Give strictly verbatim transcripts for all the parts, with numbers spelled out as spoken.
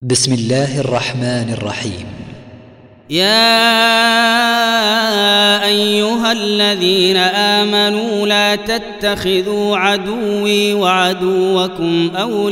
بسم الله الرحمن الرحيم. يا أيها الذين آمنوا لا تتخذوا عدوي وعدوكم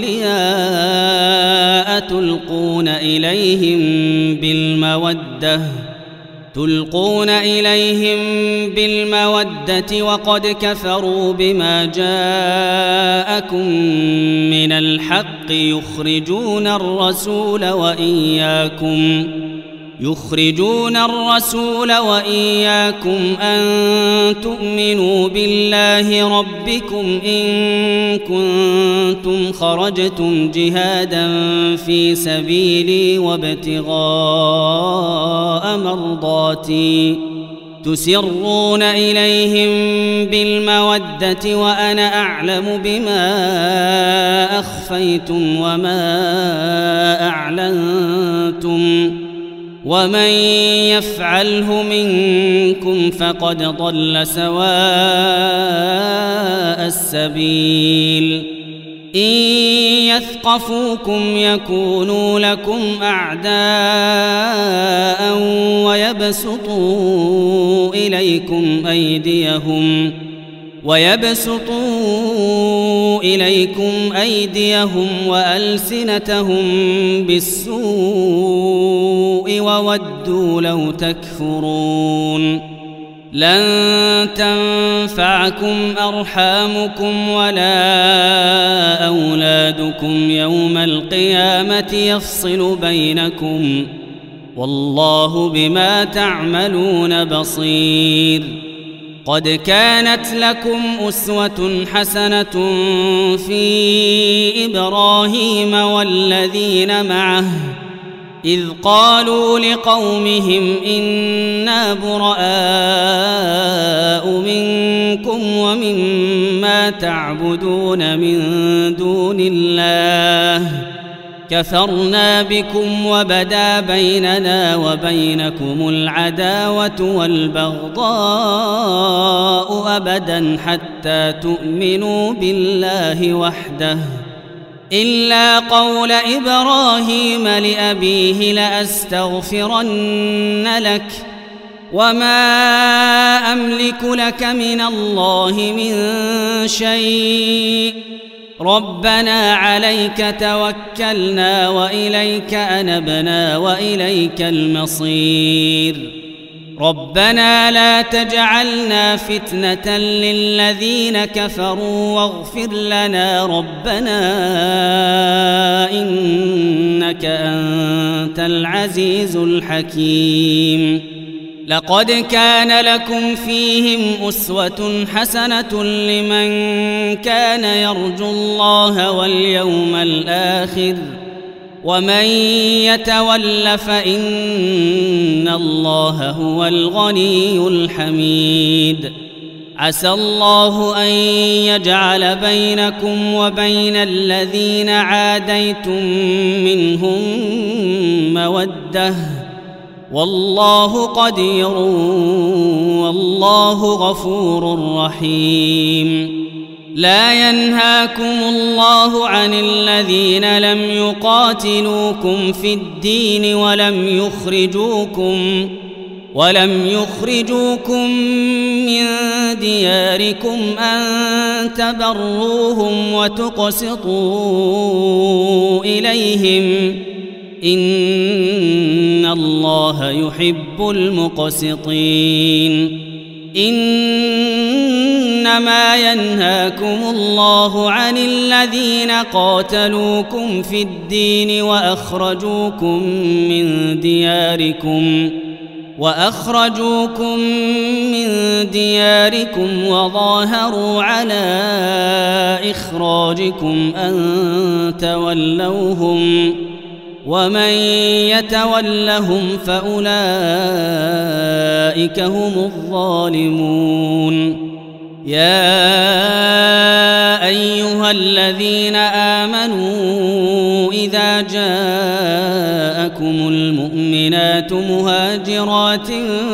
أولياء تلقون إليهم بالمودة تلقون إليهم بالمودة وقد كفروا بما جاءكم من الحق يخرجون الرسول وإياكم يخرجون الرسول وإياكم أن تؤمنوا بالله ربكم إن كنتم خرجتم جهادا في سبيلي وابتغاء مرضاتي تسرون إليهم بالمودة وأنا أعلم بما أخفيتم وما أعلنتم ومن يفعله منكم فقد ضل سواء السبيل إن يثقفوكم يكونوا لكم أعداء ويبسطوا إليكم أيديهم ويبسطوا إليكم أيديهم وألسنتهم بالسوء وودوا لو تكفرون لن تنفعكم أرحامكم ولا أولادكم يوم القيامة يفصل بينكم والله بما تعملون بصير قد كانت لكم أسوة حسنة في إبراهيم والذين معه إذ قالوا لقومهم إنا براء منكم ومما تعبدون من دون الله كفرنا بكم وبدا بيننا وبينكم العداوة والبغضاء أبدا حتى تؤمنوا بالله وحده إلا قول إبراهيم لأبيه لأستغفرن لك وما أملك لك من الله من شيء ربنا عليك توكلنا وإليك أنبنا وإليك المصير ربنا لا تجعلنا فتنة للذين كفروا واغفر لنا ربنا إنك أنت العزيز الحكيم لقد كان لكم فيهم أسوة حسنة لمن كان يرجو الله واليوم الآخر ومن يتول فإن الله هو الغني الحميد عسى الله أن يجعل بينكم وبين الذين عاديتم منهم مودة والله قدير والله غفور رحيم لا ينهاكم الله عن الذين لم يقاتلوكم في الدين ولم يخرجوكم ولم يخرجوكم من دياركم أن تبروهم وتقسطوا إليهم إن الله يحب المقسطين إنما ينهاكم الله عن الذين قاتلوكم في الدين وأخرجوكم من دياركم وأخرجوكم من دياركم وظاهروا على إخراجكم أن تولوهم ومن يتولهم فأولئك هم الظالمون يا أيها الذين آمنوا إذا جاءكم المؤمنات مهاجرات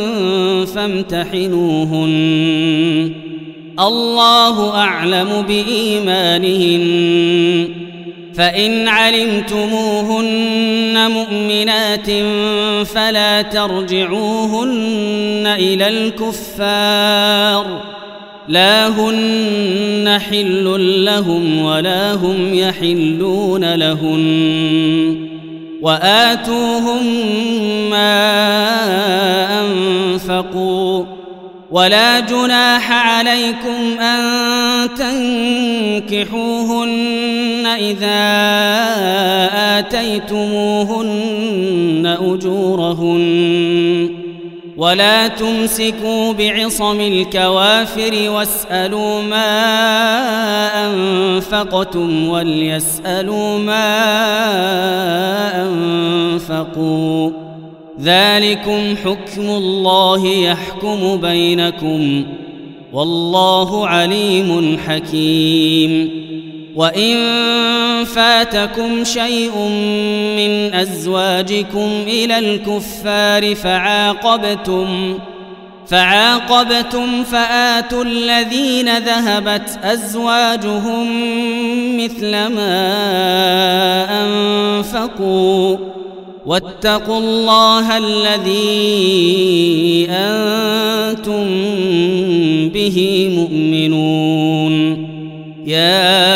فامتحنوهن الله أعلم بإيمانهن فإن علمتموهن مؤمنات فلا ترجعوهن إلى الكفار لا هن حل لهم ولا هم يحلون لهن وآتوهم ما أنفقوا ولا جناح عليكم أن تنكحوهن إذا آتيتموهن أجورهن ولا تمسكوا بعصم الكوافر واسألوا ما أنفقتم وليسألوا ما أنفقوا ذلكم حكم الله يحكم بينكم والله عليم حكيم وإن فاتكم شيء من أزواجكم إلى الكفار فعاقبتم فعاقبتم فآتوا الذين ذهبت أزواجهم مثل ما أنفقوا واتقوا الله الذي أنتم به مؤمنون يا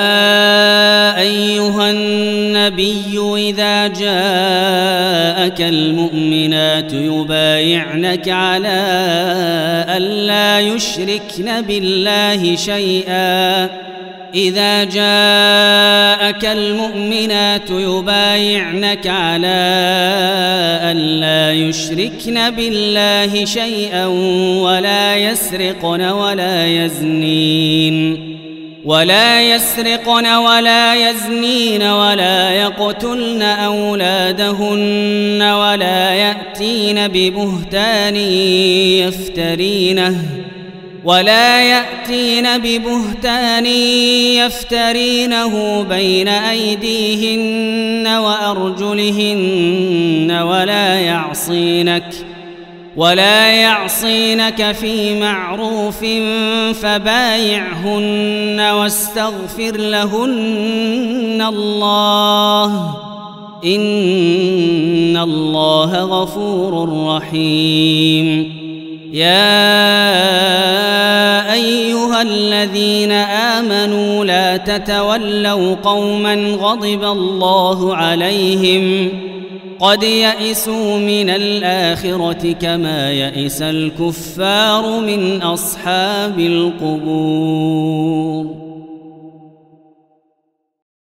أيها النبي إذا جاءك المؤمنات يبايعنك على ألا يشركن بالله شيئا إذا جاءك المؤمنات يبايعنك على ألا يشركن بالله شيئا ولا يسرقن ولا يزنين ولا يسرقن ولا يزنين ولا يقتلن أولادهن ولا يأتين ببهتان يفترينه ولا يأتين ببهتان يفترينه بين أيديهن وأرجلهن ولا يعصينك ولا يعصينك في معروف فبايعهن واستغفر لهن الله إن الله غفور رحيم يا أيها الذين آمنوا لا تتولوا قوما غضب الله عليهم قد يئسوا من الآخرة كما يئس الكفار من أصحاب القبور.